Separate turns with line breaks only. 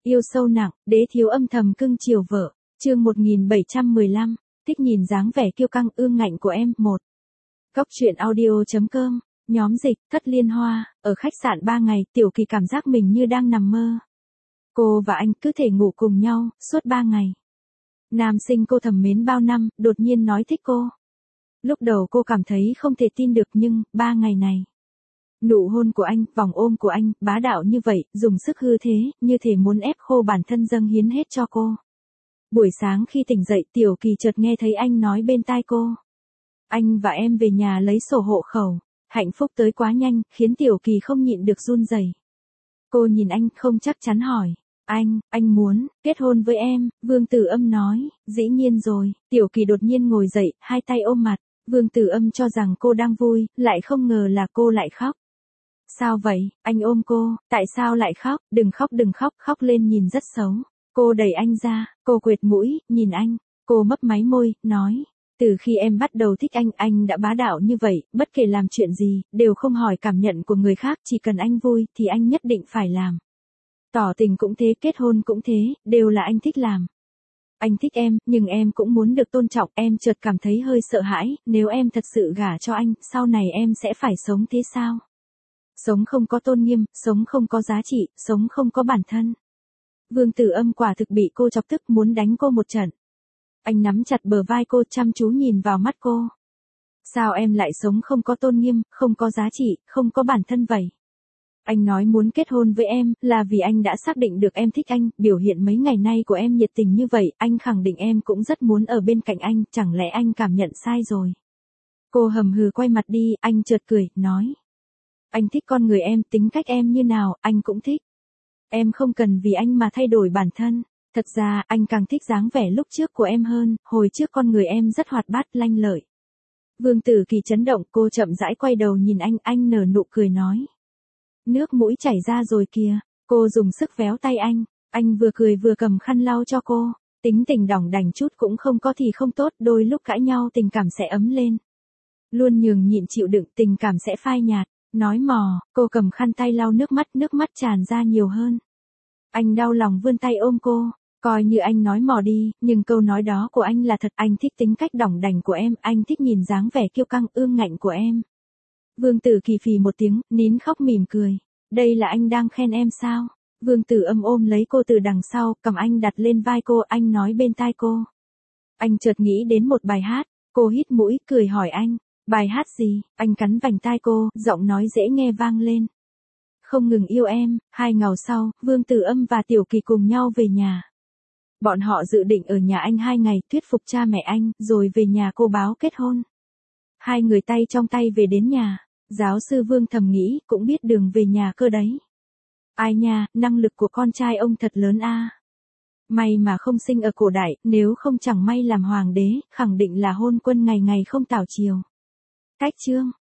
Yêu sâu nặng, đế thiếu âm thầm cưng chiều vợ. Chương 1715, thích nhìn dáng vẻ kiêu căng ương ngạnh của em. 1. Góc truyện audio.com, nhóm dịch, Thất Liên Hoa, ở khách sạn 3 ngày, Tiểu Kỳ cảm giác mình như đang nằm mơ. Cô và anh cứ thể ngủ cùng nhau, suốt 3 ngày. Nam sinh cô thầm mến bao năm, đột nhiên nói thích cô. Lúc đầu cô cảm thấy không thể tin được nhưng, 3 ngày này. Nụ hôn của anh, vòng ôm của anh, bá đạo như vậy, dùng sức hư thế, như thể muốn ép khô bản thân dâng hiến hết cho cô. Buổi sáng khi tỉnh dậy Tiểu Kỳ chợt nghe thấy anh nói bên tai cô. Anh và em về nhà lấy sổ hộ khẩu. Hạnh phúc tới quá nhanh, khiến Tiểu Kỳ không nhịn được run rẩy. Cô nhìn anh không chắc chắn hỏi. Anh muốn kết hôn với em, Vương Tử Âm nói. Dĩ nhiên rồi. Tiểu Kỳ đột nhiên ngồi dậy, hai tay ôm mặt. Vương Tử Âm cho rằng cô đang vui, lại không ngờ là cô lại khóc. Sao vậy? Anh ôm cô, tại sao lại khóc? Đừng khóc, khóc lên nhìn rất xấu. Cô đẩy anh ra, cô quệt mũi, nhìn anh. Cô mấp máy môi, nói. Từ khi em bắt đầu thích anh đã bá đạo như vậy, bất kể làm chuyện gì, đều không hỏi cảm nhận của người khác, chỉ cần anh vui, thì anh nhất định phải làm. Tỏ tình cũng thế, kết hôn cũng thế, đều là anh thích làm. Anh thích em, nhưng em cũng muốn được tôn trọng, em chợt cảm thấy hơi sợ hãi, nếu em thật sự gả cho anh, sau này em sẽ phải sống thế sao? Sống không có tôn nghiêm, sống không có giá trị, sống không có bản thân. Vương Tử Âm quả thực bị cô chọc tức muốn đánh cô một trận. Anh nắm chặt bờ vai cô chăm chú nhìn vào mắt cô. Sao em lại sống không có tôn nghiêm, không có giá trị, không có bản thân vậy? Anh nói muốn kết hôn với em, là vì anh đã xác định được em thích anh, biểu hiện mấy ngày nay của em nhiệt tình như vậy, anh khẳng định em cũng rất muốn ở bên cạnh anh, chẳng lẽ anh cảm nhận sai rồi? Cô hầm hừ quay mặt đi, anh chợt cười, nói. Anh thích con người em, tính cách em như nào, anh cũng thích. Em không cần vì anh mà thay đổi bản thân. Thật ra, anh càng thích dáng vẻ lúc trước của em hơn, hồi trước con người em rất hoạt bát, lanh lợi. Vương Tử Kỳ chấn động, cô chậm rãi quay đầu nhìn anh nở nụ cười nói. Nước mũi chảy ra rồi kìa, cô dùng sức véo tay anh vừa cười vừa cầm khăn lau cho cô. Tính tình đỏng đành chút cũng không có thì không tốt, đôi lúc cãi nhau tình cảm sẽ ấm lên. Luôn nhường nhịn chịu đựng tình cảm sẽ phai nhạt. Nói mò, cô cầm khăn tay lau nước mắt tràn ra nhiều hơn. Anh đau lòng vươn tay ôm cô, coi như anh nói mò đi, nhưng câu nói đó của anh là thật, anh thích tính cách đỏng đành của em, anh thích nhìn dáng vẻ kiêu căng ương ngạnh của em. Vương Tử Kỳ phì một tiếng, nín khóc mỉm cười. Đây là anh đang khen em sao? Vương Tử Âm ôm lấy cô từ đằng sau, cầm anh đặt lên vai cô, anh nói bên tai cô. Anh chợt nghĩ đến một bài hát, cô hít mũi, cười hỏi anh. Bài hát gì? Anh cắn vành tai cô, giọng nói dễ nghe vang lên. Không ngừng yêu em. 2 ngày sau, Vương Tử Âm và Tiểu Kỳ cùng nhau về nhà. Bọn họ dự định ở nhà anh 2 ngày, thuyết phục cha mẹ anh, rồi về nhà cô báo kết hôn. Hai người tay trong tay về đến nhà. Giáo sư Vương thầm nghĩ, cũng biết đường về nhà cơ đấy. Ai nha, năng lực của con trai ông thật lớn a. May mà không sinh ở cổ đại, nếu không chẳng may làm hoàng đế, khẳng định là hôn quân ngày ngày không tảo chiều. Cách chương